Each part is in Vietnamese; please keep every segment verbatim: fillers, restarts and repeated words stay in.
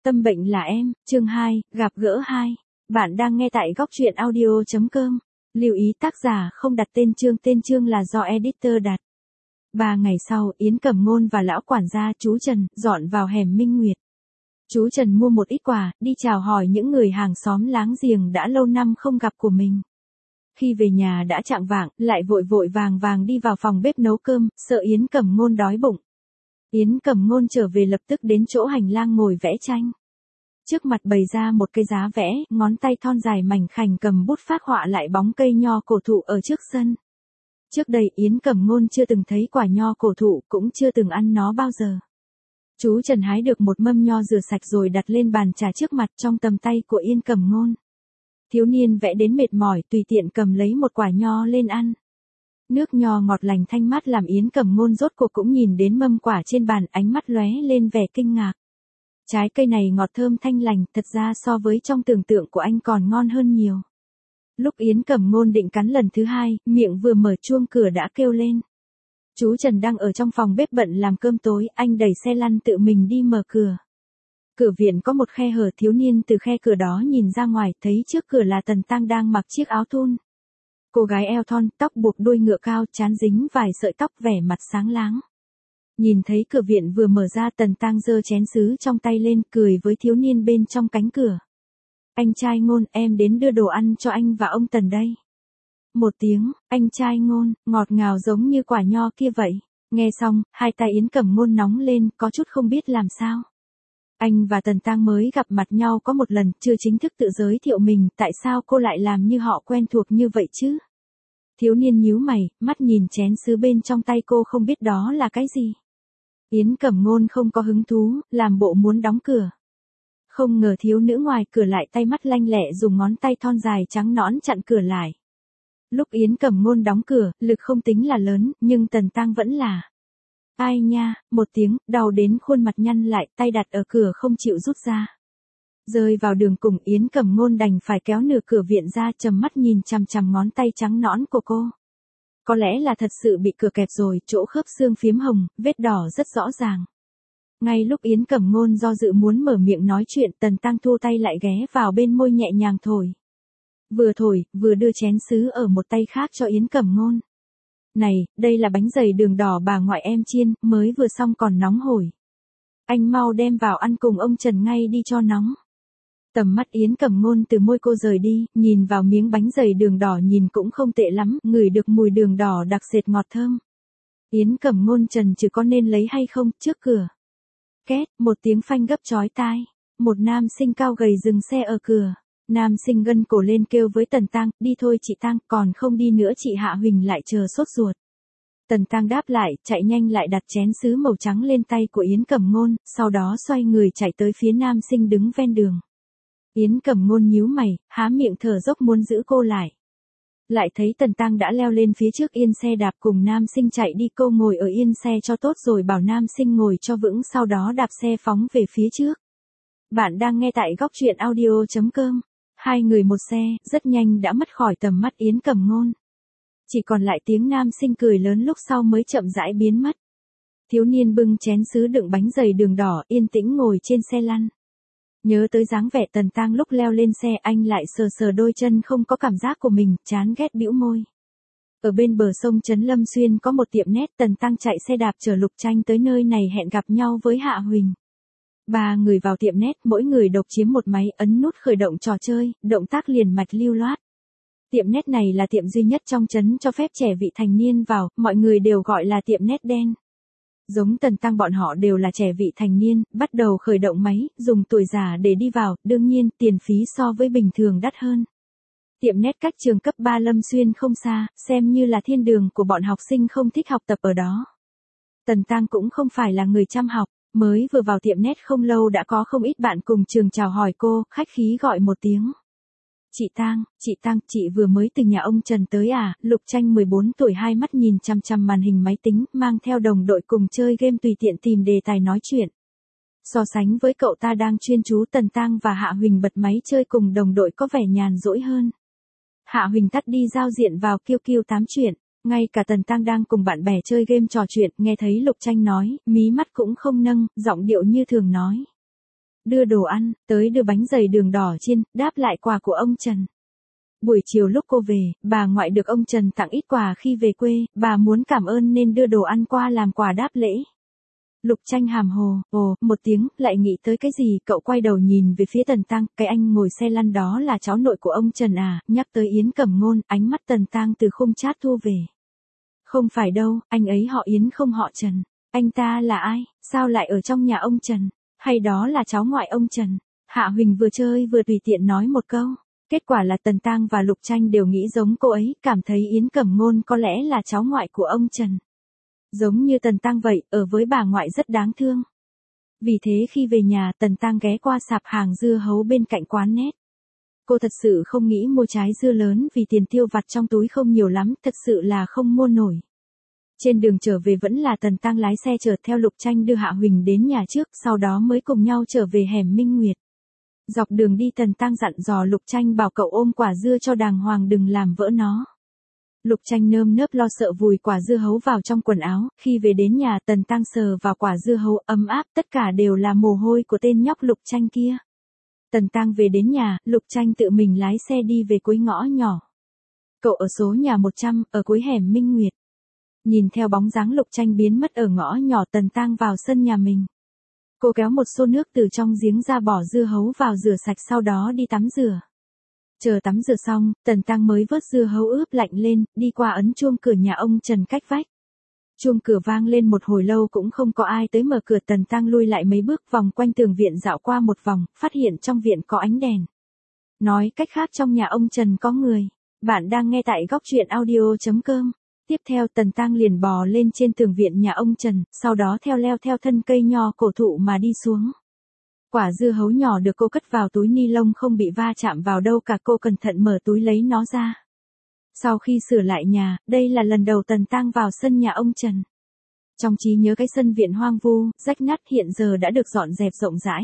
Tâm bệnh là em, chương hai, gặp gỡ hai. Bạn đang nghe tại góc truyện audio chấm com. Lưu ý tác giả không đặt tên chương, tên chương là do editor đặt. Ba ngày sau, Yến Cẩm Ngôn và lão quản gia chú Trần dọn vào hẻm Minh Nguyệt. Chú Trần mua một ít quà, đi chào hỏi những người hàng xóm láng giềng đã lâu năm không gặp của mình. Khi về nhà đã chạng vạng, lại vội vội vàng vàng đi vào phòng bếp nấu cơm, sợ Yến Cẩm Ngôn đói bụng. Yến Cẩm Ngôn trở về lập tức đến chỗ hành lang ngồi vẽ tranh. Trước mặt bày ra một cây giá vẽ, ngón tay thon dài mảnh khảnh cầm bút phác họa lại bóng cây nho cổ thụ ở trước sân. Trước đây Yến Cẩm Ngôn chưa từng thấy quả nho cổ thụ, cũng chưa từng ăn nó bao giờ. Chú Trần hái được một mâm nho rửa sạch rồi đặt lên bàn trà trước mặt trong tầm tay của Yến Cẩm Ngôn. Thiếu niên vẽ đến mệt mỏi tùy tiện cầm lấy một quả nho lên ăn. Nước nho ngọt lành thanh mát làm Yến Cẩm Ngôn rốt cuộc cũng nhìn đến mâm quả trên bàn, ánh mắt lóe lên vẻ kinh ngạc. Trái cây này ngọt thơm thanh lành, thật ra so với trong tưởng tượng của anh còn ngon hơn nhiều. Lúc Yến Cẩm Ngôn định cắn lần thứ hai, miệng vừa mở chuông cửa đã kêu lên. Chú Trần đang ở trong phòng bếp bận làm cơm tối, anh đẩy xe lăn tự mình đi mở cửa. Cửa viện có một khe hở, thiếu niên từ khe cửa đó nhìn ra ngoài, thấy trước cửa là Tần Tăng đang mặc chiếc áo thun. Cô gái eo thon, tóc buộc đuôi ngựa cao, trán dính vài sợi tóc, vẻ mặt sáng láng. Nhìn thấy cửa viện vừa mở ra, Tần Tăng giơ chén sứ trong tay lên, cười với thiếu niên bên trong cánh cửa. Anh trai Ngôn, em đến đưa đồ ăn cho anh và ông Tần đây. Một tiếng, anh trai Ngôn, ngọt ngào giống như quả nho kia vậy. Nghe xong, hai tay Yến Cẩm Ngôn nóng lên, có chút không biết làm sao. Anh và Tần Tăng mới gặp mặt nhau có một lần, chưa chính thức tự giới thiệu mình, tại sao cô lại làm như họ quen thuộc như vậy chứ? Thiếu niên nhíu mày, mắt nhìn chén sứ bên trong tay cô không biết đó là cái gì. Yến Cẩm Ngôn không có hứng thú, làm bộ muốn đóng cửa. Không ngờ thiếu nữ ngoài cửa lại tay mắt lanh lẹ dùng ngón tay thon dài trắng nõn chặn cửa lại. Lúc Yến Cẩm Ngôn đóng cửa, lực không tính là lớn, nhưng Tần Tăng vẫn là. Ai nha, một tiếng, đau đến khuôn mặt nhăn lại, tay đặt ở cửa không chịu rút ra. Rơi vào đường cùng, Yến Cẩm Ngôn đành phải kéo nửa cửa viện ra, trầm mắt nhìn chằm chằm ngón tay trắng nõn của cô. Có lẽ là thật sự bị cửa kẹp rồi, chỗ khớp xương phiếm hồng, vết đỏ rất rõ ràng. Ngay lúc Yến Cẩm Ngôn do dự muốn mở miệng nói chuyện, Tần Tăng thu tay lại ghé vào bên môi nhẹ nhàng thổi. Vừa thổi, vừa đưa chén sứ ở một tay khác cho Yến Cẩm Ngôn. Này, đây là bánh dày đường đỏ bà ngoại em chiên, mới vừa xong còn nóng hổi. Anh mau đem vào ăn cùng ông Trần ngay đi cho nóng. Tầm mắt Yến Cẩm Ngôn từ môi cô rời đi, nhìn vào miếng bánh dày đường đỏ nhìn cũng không tệ lắm, ngửi được mùi đường đỏ đặc sệt ngọt thơm. Yến Cẩm Ngôn trần trừ có nên lấy hay không, trước cửa. Két, một tiếng phanh gấp chói tai. Một nam sinh cao gầy dừng xe ở cửa. Nam sinh gân cổ lên kêu với Tần Tăng, đi thôi chị Tăng, còn không đi nữa chị Hạ Huỳnh lại chờ sốt ruột. Tần Tăng đáp lại, chạy nhanh lại đặt chén sứ màu trắng lên tay của Yến Cẩm Ngôn, sau đó xoay người chạy tới phía nam sinh đứng ven đường. Yến Cẩm Ngôn nhíu mày, há miệng thở dốc muốn giữ cô lại. Lại thấy Tần Tăng đã leo lên phía trước yên xe đạp cùng nam sinh chạy đi, cô ngồi ở yên xe cho tốt rồi bảo nam sinh ngồi cho vững, sau đó đạp xe phóng về phía trước. Bạn đang nghe tại góc truyện audio chấm com. Hai người một xe, rất nhanh đã mất khỏi tầm mắt Yến Cẩm Ngôn. Chỉ còn lại tiếng nam sinh cười lớn lúc sau mới chậm rãi biến mất. Thiếu niên bưng chén sứ đựng bánh dày đường đỏ, yên tĩnh ngồi trên xe lăn. Nhớ tới dáng vẻ Tần Tăng lúc leo lên xe, anh lại sờ sờ đôi chân không có cảm giác của mình, chán ghét bĩu môi. Ở bên bờ sông Trấn Lâm Xuyên có một tiệm nét, Tần Tăng chạy xe đạp chở Lục Tranh tới nơi này hẹn gặp nhau với Hạ Huỳnh. Ba người vào tiệm nét, mỗi người độc chiếm một máy, ấn nút khởi động trò chơi, động tác liền mạch lưu loát. Tiệm nét này là tiệm duy nhất trong trấn cho phép trẻ vị thành niên vào, mọi người đều gọi là tiệm nét đen. Giống Tần Tăng bọn họ đều là trẻ vị thành niên, bắt đầu khởi động máy, dùng tuổi già để đi vào, đương nhiên, tiền phí so với bình thường đắt hơn. Tiệm nét cách trường cấp ba Lâm Xuyên không xa, xem như là thiên đường của bọn học sinh không thích học tập ở đó. Tần Tăng cũng không phải là người chăm học, mới vừa vào tiệm nét không lâu đã có không ít bạn cùng trường chào hỏi cô, khách khí gọi một tiếng. Chị Tăng, chị Tăng, chị vừa mới từ nhà ông Trần tới à? Lục Tranh mười bốn tuổi hai mắt nhìn chằm chằm màn hình máy tính, mang theo đồng đội cùng chơi game tùy tiện tìm đề tài nói chuyện. So sánh với cậu ta đang chuyên chú, Tần Tăng và Hạ Huỳnh bật máy chơi cùng đồng đội có vẻ nhàn rỗi hơn. Hạ Huỳnh tắt đi giao diện vào Q Q tám chuyện, ngay cả Tần Tăng đang cùng bạn bè chơi game trò chuyện, nghe thấy Lục Tranh nói, mí mắt cũng không nâng, giọng điệu như thường nói. đưa đồ ăn, tới đưa bánh dày đường đỏ chiên, đáp lại quà của ông Trần. Buổi chiều lúc cô về, bà ngoại được ông Trần tặng ít quà khi về quê, bà muốn cảm ơn nên đưa đồ ăn qua làm quà đáp lễ. Lục Tranh hàm hồ, ồ, một tiếng, lại nghĩ tới cái gì, cậu quay đầu nhìn về phía Tần Tăng, cái anh ngồi xe lăn đó là cháu nội của ông Trần à, nhắc tới Yến Cẩm Ngôn, ánh mắt Tần Tăng từ khung chat thu về. Không phải đâu, anh ấy họ Yến không họ Trần. Anh ta là ai, sao lại ở trong nhà ông Trần, hay đó là cháu ngoại ông Trần? Hạ Huỳnh vừa chơi vừa tùy tiện nói một câu. Kết quả là Tần Tăng và Lục Tranh đều nghĩ giống cô ấy, cảm thấy Yến Cẩm Ngôn có lẽ là cháu ngoại của ông Trần. Giống như Tần Tăng vậy, ở với bà ngoại rất đáng thương. Vì thế khi về nhà, Tần Tăng ghé qua sạp hàng dưa hấu bên cạnh quán nét. Cô thật sự không nghĩ mua trái dưa lớn vì tiền tiêu vặt trong túi không nhiều lắm, thật sự là không mua nổi. Trên đường trở về vẫn là Tần Tăng lái xe chở theo Lục Tranh đưa Hạ Huỳnh đến nhà trước, sau đó mới cùng nhau trở về hẻm Minh Nguyệt. Dọc đường đi Tần Tăng dặn dò Lục Tranh bảo cậu ôm quả dưa cho đàng hoàng đừng làm vỡ nó. Lục Tranh nơm nớp lo sợ vùi quả dưa hấu vào trong quần áo, khi về đến nhà Tần Tăng sờ vào quả dưa hấu ấm áp, tất cả đều là mồ hôi của tên nhóc Lục Tranh kia. Tần Tăng về đến nhà, Lục Tranh tự mình lái xe đi về cuối ngõ nhỏ. Cậu ở số nhà một trăm, ở cuối hẻm Minh Nguyệt. Nhìn theo bóng dáng Lục Tranh biến mất ở ngõ nhỏ, Tần Tăng vào sân nhà mình. Cô kéo một xô nước từ trong giếng ra bỏ dưa hấu vào rửa sạch sau đó đi tắm rửa. Chờ tắm rửa xong, Tần Tăng mới vớt dưa hấu ướp lạnh lên, đi qua ấn chuông cửa nhà ông Trần cách vách. Chuông cửa vang lên một hồi lâu cũng không có ai tới mở cửa. Tần Tăng lui lại mấy bước vòng quanh tường viện dạo qua một vòng, phát hiện trong viện có ánh đèn. Nói cách khác trong nhà ông Trần có người. Bạn đang nghe tại góc truyện audio chấm com. Tiếp theo Tần Tăng liền bò lên trên tường viện nhà ông Trần, sau đó theo leo theo thân cây nho cổ thụ mà đi xuống. Quả dưa hấu nhỏ được cô cất vào túi ni lông không bị va chạm vào đâu cả, cô cẩn thận mở túi lấy nó ra. Sau khi sửa lại nhà, đây là lần đầu Tần Tăng vào sân nhà ông Trần. Trong trí nhớ cái sân viện hoang vu, rách nát hiện giờ đã được dọn dẹp rộng rãi.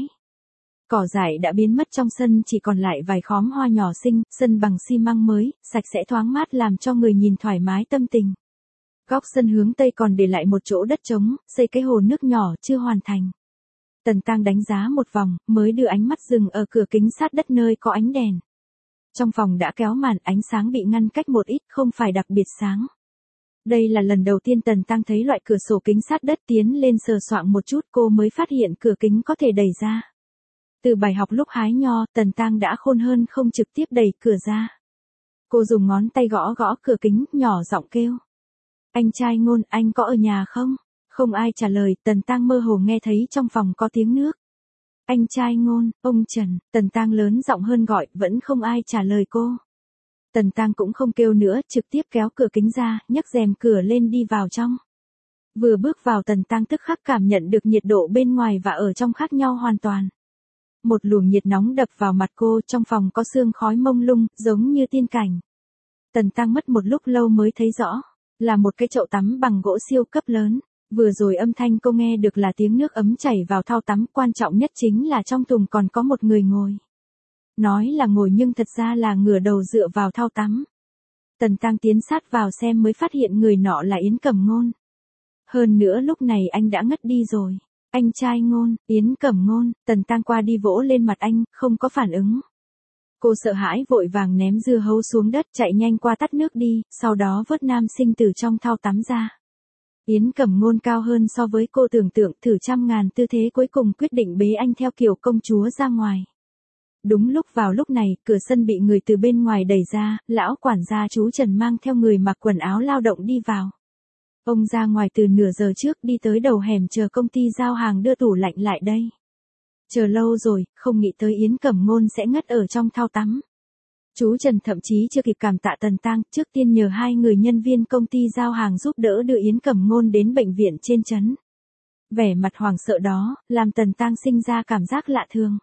Cỏ dại đã biến mất trong sân, chỉ còn lại vài khóm hoa nhỏ xinh, sân bằng xi măng mới, sạch sẽ thoáng mát làm cho người nhìn thoải mái tâm tình. Góc sân hướng tây còn để lại một chỗ đất trống, xây cái hồ nước nhỏ chưa hoàn thành. Tần Tăng đánh giá một vòng, mới đưa ánh mắt dừng ở cửa kính sát đất nơi có ánh đèn. Trong phòng đã kéo màn, ánh sáng bị ngăn cách một ít, không phải đặc biệt sáng. Đây là lần đầu tiên Tần Tăng thấy loại cửa sổ kính sát đất, tiến lên sờ soạng một chút cô mới phát hiện cửa kính có thể đẩy ra. Từ bài học lúc hái nho, Tần Tăng đã khôn hơn không trực tiếp đẩy cửa ra. Cô dùng ngón tay gõ gõ cửa kính, nhỏ giọng kêu. Anh trai Ngôn, anh có ở nhà không? Không ai trả lời, Tần Tăng mơ hồ nghe thấy trong phòng có tiếng nước. Anh trai Ngôn, ông Trần, Tần Tăng lớn giọng hơn gọi, vẫn không ai trả lời cô. Tần Tăng cũng không kêu nữa, trực tiếp kéo cửa kính ra, nhấc rèm cửa lên đi vào trong. Vừa bước vào Tần Tăng tức khắc cảm nhận được nhiệt độ bên ngoài và ở trong khác nhau hoàn toàn. Một luồng nhiệt nóng đập vào mặt cô, trong phòng có sương khói mông lung, giống như tiên cảnh. Tần Tăng mất một lúc lâu mới thấy rõ, là một cái chậu tắm bằng gỗ siêu cấp lớn. Vừa rồi âm thanh cô nghe được là tiếng nước ấm chảy vào thau tắm, quan trọng nhất chính là trong thùng còn có một người ngồi. Nói là ngồi nhưng thật ra là ngửa đầu dựa vào thau tắm. Tần Tăng tiến sát vào xem mới phát hiện người nọ là Yến Cẩm Ngôn. Hơn nữa lúc này anh đã ngất đi rồi. Anh trai Ngôn, Yến Cẩm Ngôn, Tần Tăng qua đi vỗ lên mặt anh, không có phản ứng. Cô sợ hãi vội vàng ném dưa hấu xuống đất, chạy nhanh qua tắt nước đi, sau đó vớt nam sinh từ trong thau tắm ra. Yến Cẩm Ngôn cao hơn so với cô tưởng tượng, thử trăm ngàn tư thế cuối cùng quyết định bế anh theo kiểu công chúa ra ngoài. Đúng lúc vào lúc này, cửa sân bị người từ bên ngoài đẩy ra, lão quản gia chú Trần mang theo người mặc quần áo lao động đi vào. Ông ra ngoài từ nửa giờ trước, đi tới đầu hẻm chờ công ty giao hàng đưa tủ lạnh lại đây. Chờ lâu rồi, không nghĩ tới Yến Cẩm Ngôn sẽ ngất ở trong thau tắm. Chú Trần thậm chí chưa kịp cảm tạ Tần Tăng, trước tiên nhờ hai người nhân viên công ty giao hàng giúp đỡ đưa Yến Cẩm Ngôn đến bệnh viện trên trấn. Vẻ mặt hoảng sợ đó, làm Tần Tăng sinh ra cảm giác lạ thường.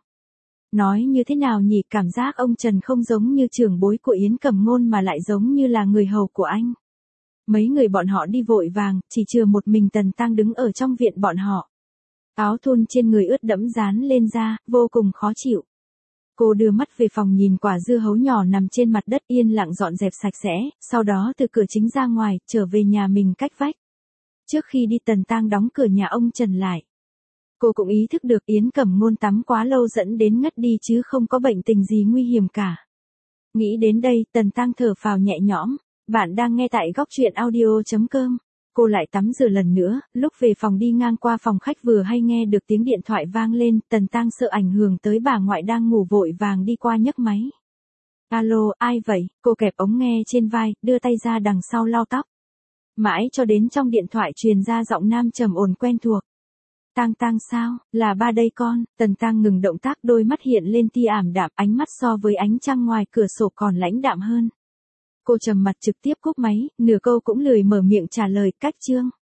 Nói như thế nào nhỉ, cảm giác ông Trần không giống như trưởng bối của Yến Cẩm Ngôn mà lại giống như là người hầu của anh. Mấy người bọn họ đi vội vàng, chỉ chừa một mình Tần Tăng đứng ở trong viện bọn họ. Áo thun trên người ướt đẫm dán lên da, vô cùng khó chịu. Cô đưa mắt về phòng nhìn quả dưa hấu nhỏ nằm trên mặt đất yên lặng dọn dẹp sạch sẽ, sau đó từ cửa chính ra ngoài, trở về nhà mình cách vách. Trước khi đi Tần Tăng đóng cửa nhà ông Trần lại. Cô cũng ý thức được Yến Cẩm Ngôn tắm quá lâu dẫn đến ngất đi chứ không có bệnh tình gì nguy hiểm cả. Nghĩ đến đây, Tần Tăng thở phào nhẹ nhõm. Bạn đang nghe tại góc truyện audio.com. Cô lại tắm rửa lần nữa, lúc về phòng đi ngang qua phòng khách vừa hay nghe được tiếng điện thoại vang lên, Tần Tăng sợ ảnh hưởng tới bà ngoại đang ngủ vội vàng đi qua nhấc máy. Alo, ai vậy? Cô kẹp ống nghe trên vai, đưa tay ra đằng sau lau tóc. Mãi cho đến trong điện thoại truyền ra giọng nam trầm ổn quen thuộc. Tăng Tăng sao, là ba đây con. Tần Tăng ngừng động tác, đôi mắt hiện lên tia ảm đạm, ánh mắt so với ánh trăng ngoài cửa sổ còn lãnh đạm hơn. Cô trầm mặt trực tiếp cúp máy, nửa câu cũng lười mở miệng trả lời. Cách chương